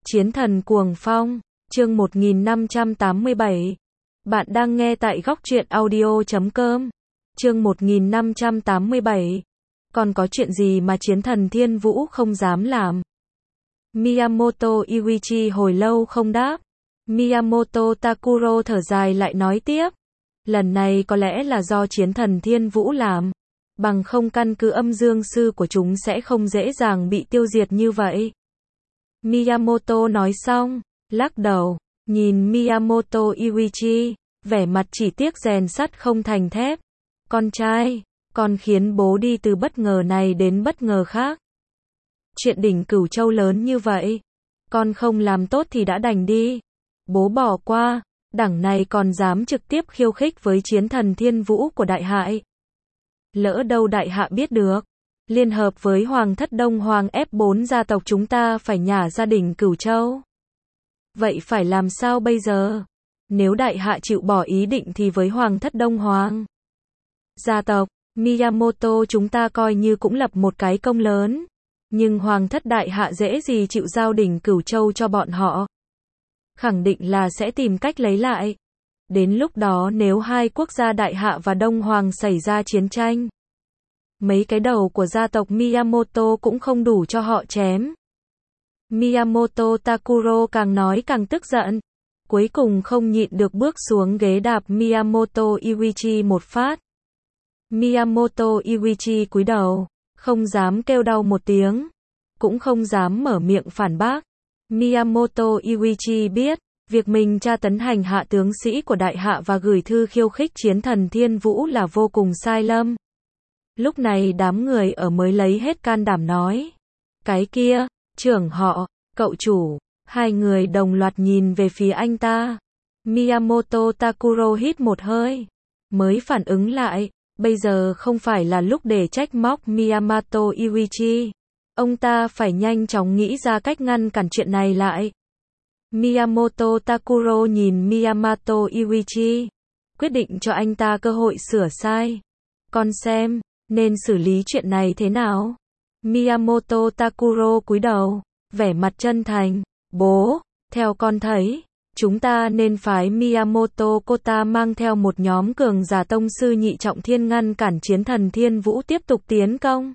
Chiến thần cuồng phong, chương 1587. Bạn đang nghe tại góc truyện audio.com. Chương 1587. Còn có chuyện gì mà chiến thần Thiên Vũ không dám làm? Miyamoto Iwichi hồi lâu không đáp. Miyamoto Takuro thở dài lại nói tiếp. Lần này có lẽ là do chiến thần Thiên Vũ làm. Bằng không căn cứ âm dương sư của chúng sẽ không dễ dàng bị tiêu diệt như vậy. Miyamoto nói xong, lắc đầu, nhìn Miyamoto Iwichi, vẻ mặt chỉ tiếc rèn sắt không thành thép. Con trai, con khiến bố đi từ bất ngờ này đến bất ngờ khác. Chuyện đỉnh Cửu Châu lớn như vậy, con không làm tốt thì đã đành đi. Bố bỏ qua, đẳng này còn dám trực tiếp khiêu khích với chiến thần Thiên Vũ của đại hạ. Lỡ đâu đại hạ biết được, liên hợp với Hoàng thất Đông Hoàng ép 4 gia tộc chúng ta phải nhả gia đình Cửu Châu. Vậy phải làm sao bây giờ? Nếu đại hạ chịu bỏ ý định thì với Hoàng thất Đông Hoàng gia tộc, Miyamoto chúng ta coi như cũng lập một cái công lớn. Nhưng Hoàng thất đại hạ dễ gì chịu giao đỉnh Cửu Châu cho bọn họ. Khẳng định là sẽ tìm cách lấy lại. Đến lúc đó nếu hai quốc gia đại hạ và Đông Hoàng xảy ra chiến tranh, mấy cái đầu của gia tộc Miyamoto cũng không đủ cho họ chém. Miyamoto Takuro càng nói càng tức giận. Cuối cùng không nhịn được bước xuống ghế đạp Miyamoto Iwichi một phát. Miyamoto Iwichi cúi đầu, không dám kêu đau một tiếng, cũng không dám mở miệng phản bác. Miyamoto Iwichi biết, việc mình tra tấn hành hạ tướng sĩ của đại hạ và gửi thư khiêu khích chiến thần Thiên Vũ là vô cùng sai lầm. Lúc này đám người ở mới lấy hết can đảm nói. Cái kia, trưởng họ, cậu chủ, hai người đồng loạt nhìn về phía anh ta. Miyamoto Takuro hít một hơi, mới phản ứng lại, bây giờ không phải là lúc để trách móc Miyamoto Iwichi. Ông ta phải nhanh chóng nghĩ ra cách ngăn cản chuyện này lại. Miyamoto Takuro nhìn Miyamoto Iwichi, quyết định cho anh ta cơ hội sửa sai. Con xem, nên xử lý chuyện này thế nào? Miyamoto Takuro cúi đầu, vẻ mặt chân thành. Bố, theo con thấy, chúng ta nên phái Miyamoto Kota mang theo một nhóm cường giả tông sư nhị trọng thiên ngăn cản chiến thần Thiên Vũ tiếp tục tiến công.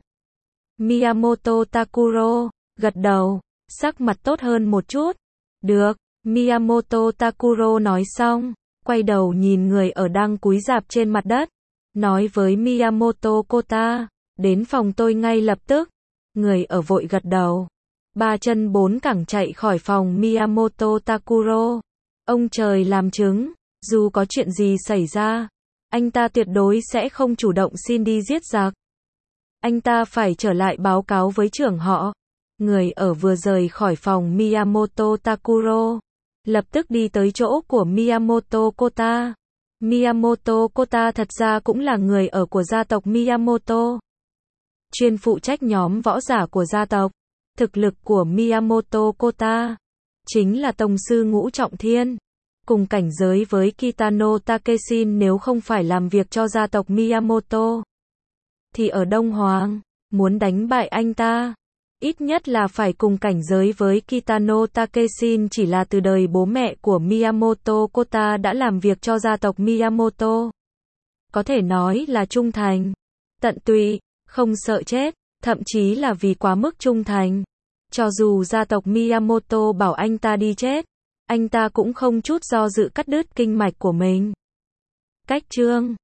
Miyamoto Takuro gật đầu, sắc mặt tốt hơn một chút. Được, Miyamoto Takuro nói xong, quay đầu nhìn người ở đang cúi rạp trên mặt đất, nói với Miyamoto Kota, đến phòng tôi ngay lập tức. Người ở vội gật đầu, ba chân bốn cẳng chạy khỏi phòng Miyamoto Takuro. Ông trời làm chứng, dù có chuyện gì xảy ra, anh ta tuyệt đối sẽ không chủ động xin đi giết giặc. Anh ta phải trở lại báo cáo với trưởng họ. Người ở vừa rời khỏi phòng Miyamoto Takuro, lập tức đi tới chỗ của Miyamoto Kota. Miyamoto Kota thật ra cũng là người ở của gia tộc Miyamoto, chuyên phụ trách nhóm võ giả của gia tộc. Thực lực của Miyamoto Kota chính là tông sư ngũ trọng thiên, cùng cảnh giới với Kitano Takeshin. Nếu không phải làm việc cho gia tộc Miyamoto, thì ở Đông Hoàng, muốn đánh bại anh ta, ít nhất là phải cùng cảnh giới với Kitano Takeshin. Chỉ là từ đời bố mẹ của Miyamoto Kota đã làm việc cho gia tộc Miyamoto. Có thể nói là trung thành, tận tụy, không sợ chết, thậm chí là vì quá mức trung thành. Cho dù gia tộc Miyamoto bảo anh ta đi chết, anh ta cũng không chút do dự cắt đứt kinh mạch của mình. Cách chương